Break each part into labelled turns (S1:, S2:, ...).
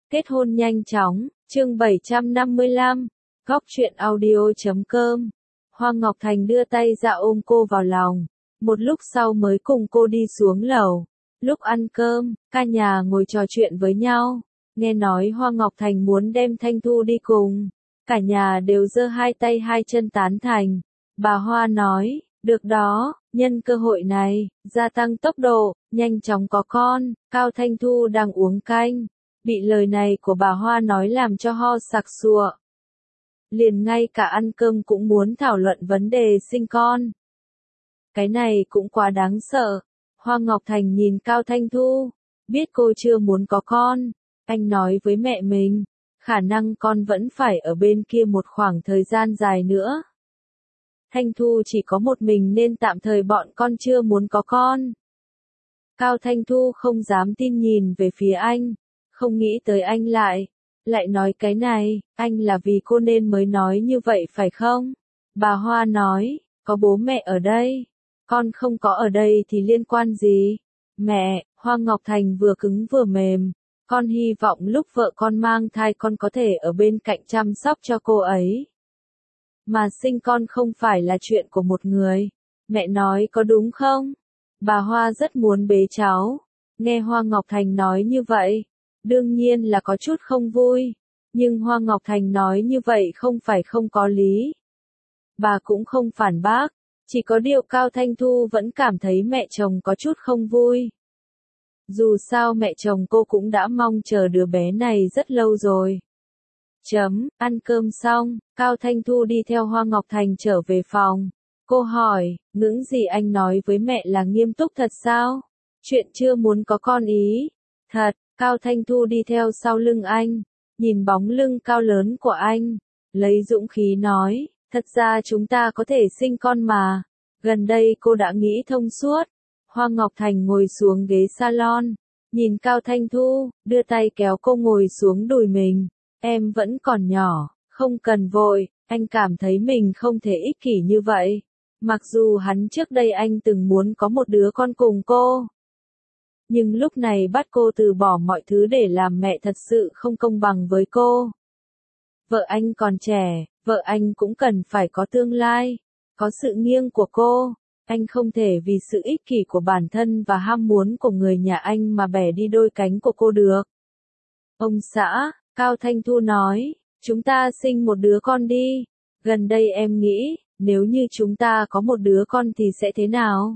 S1: Kết hôn nhanh chóng, chương 755, Góc truyện audio.com. Hoa Ngọc Thành đưa tay ra ôm cô vào lòng, một lúc sau mới cùng cô đi xuống lầu. Lúc ăn cơm, cả nhà ngồi trò chuyện với nhau, nghe nói Hoa Ngọc Thành muốn đem Thanh Thu đi cùng. Cả nhà đều giơ hai tay hai chân tán thành. Bà Hoa nói, được đó, nhân cơ hội này, gia tăng tốc độ, nhanh chóng có con. Cao Thanh Thu đang uống canh, bị lời này của bà Hoa nói làm cho ho sặc sụa. Liền ngay cả ăn cơm cũng muốn thảo luận vấn đề sinh con. Cái này cũng quá đáng sợ. Hoa Ngọc Thành nhìn Cao Thanh Thu, biết cô chưa muốn có con. Anh nói với mẹ mình, khả năng con vẫn phải ở bên kia một khoảng thời gian dài nữa. Thanh Thu chỉ có một mình nên tạm thời bọn con chưa muốn có con. Cao Thanh Thu không dám tin nhìn về phía anh, không nghĩ tới anh lại nói cái này, anh là vì cô nên mới nói như vậy phải không? Bà Hoa nói, có bố mẹ ở đây, con không có ở đây thì liên quan gì? Mẹ, Hoa Ngọc Thành vừa cứng vừa mềm, con hy vọng lúc vợ con mang thai con có thể ở bên cạnh chăm sóc cho cô ấy. Mà sinh con không phải là chuyện của một người, mẹ nói có đúng không? Bà Hoa rất muốn bế cháu, nghe Hoa Ngọc Thành nói như vậy, đương nhiên là có chút không vui, nhưng Hoa Ngọc Thành nói như vậy không phải không có lý. Bà cũng không phản bác, chỉ có điều Cao Thanh Thu vẫn cảm thấy mẹ chồng có chút không vui. Dù sao mẹ chồng cô cũng đã mong chờ đứa bé này rất lâu rồi. Ăn cơm xong, Cao Thanh Thu đi theo Hoa Ngọc Thành trở về phòng. Cô hỏi, những gì anh nói với mẹ là nghiêm túc thật sao? Chuyện chưa muốn có con ý. Thật, Cao Thanh Thu đi theo sau lưng anh, nhìn bóng lưng cao lớn của anh, lấy dũng khí nói, thật ra chúng ta có thể sinh con mà. Gần đây cô đã nghĩ thông suốt. Hoa Ngọc Thành ngồi xuống ghế salon, nhìn Cao Thanh Thu, đưa tay kéo cô ngồi xuống đùi mình. Em vẫn còn nhỏ, không cần vội, anh cảm thấy mình không thể ích kỷ như vậy. Mặc dù hắn trước đây anh từng muốn có một đứa con cùng cô. Nhưng lúc này bắt cô từ bỏ mọi thứ để làm mẹ thật sự không công bằng với cô. Vợ anh còn trẻ, vợ anh cũng cần phải có tương lai, có sự nghiêng của cô. Anh không thể vì sự ích kỷ của bản thân và ham muốn của người nhà anh mà bẻ đi đôi cánh của cô được. Ông xã, Cao Thanh Thu nói, chúng ta sinh một đứa con đi. Gần đây em nghĩ, nếu như chúng ta có một đứa con thì sẽ thế nào?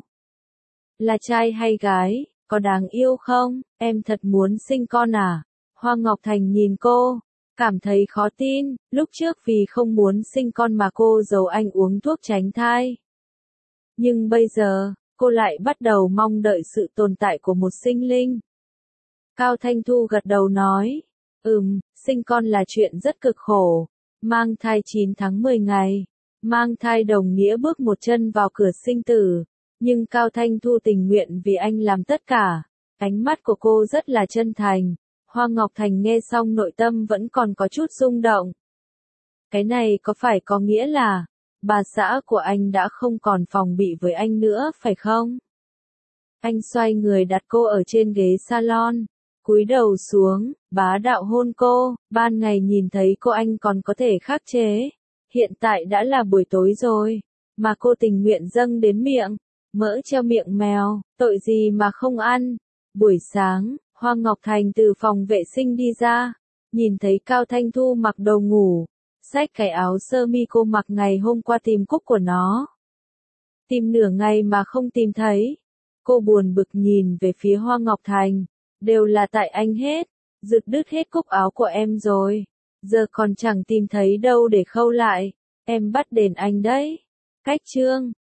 S1: Là trai hay gái, có đáng yêu không? Em thật muốn sinh con à? Hoa Ngọc Thành nhìn cô, cảm thấy khó tin, lúc trước vì không muốn sinh con mà cô giấu anh uống thuốc tránh thai. Nhưng bây giờ, cô lại bắt đầu mong đợi sự tồn tại của một sinh linh. Cao Thanh Thu gật đầu nói, sinh con là chuyện rất cực khổ, mang thai 9 tháng 10 ngày, mang thai đồng nghĩa bước một chân vào cửa sinh tử, nhưng Cao Thanh Thu tình nguyện vì anh làm tất cả, ánh mắt của cô rất là chân thành. Hoa Ngọc Thành nghe xong nội tâm vẫn còn có chút rung động. Cái này có phải có nghĩa là, bà xã của anh đã không còn phòng bị với anh nữa phải không? Anh xoay người đặt cô ở trên ghế salon, cúi đầu xuống, bá đạo hôn cô. Ban ngày nhìn thấy cô anh còn có thể khắc chế, hiện tại đã là buổi tối rồi, mà cô tình nguyện dâng đến miệng, mỡ treo miệng mèo, tội gì mà không ăn. Buổi sáng, Hoa Ngọc Thành từ phòng vệ sinh đi ra, nhìn thấy Cao Thanh Thu mặc đồ ngủ, xách cái áo sơ mi cô mặc ngày hôm qua tìm cúc của nó. Tìm nửa ngày mà không tìm thấy. Cô buồn bực nhìn về phía Hoa Ngọc Thành, đều là tại anh hết, giật đứt hết cúc áo của em rồi, giờ còn chẳng tìm thấy đâu để khâu lại, em bắt đền anh đấy. Cách chương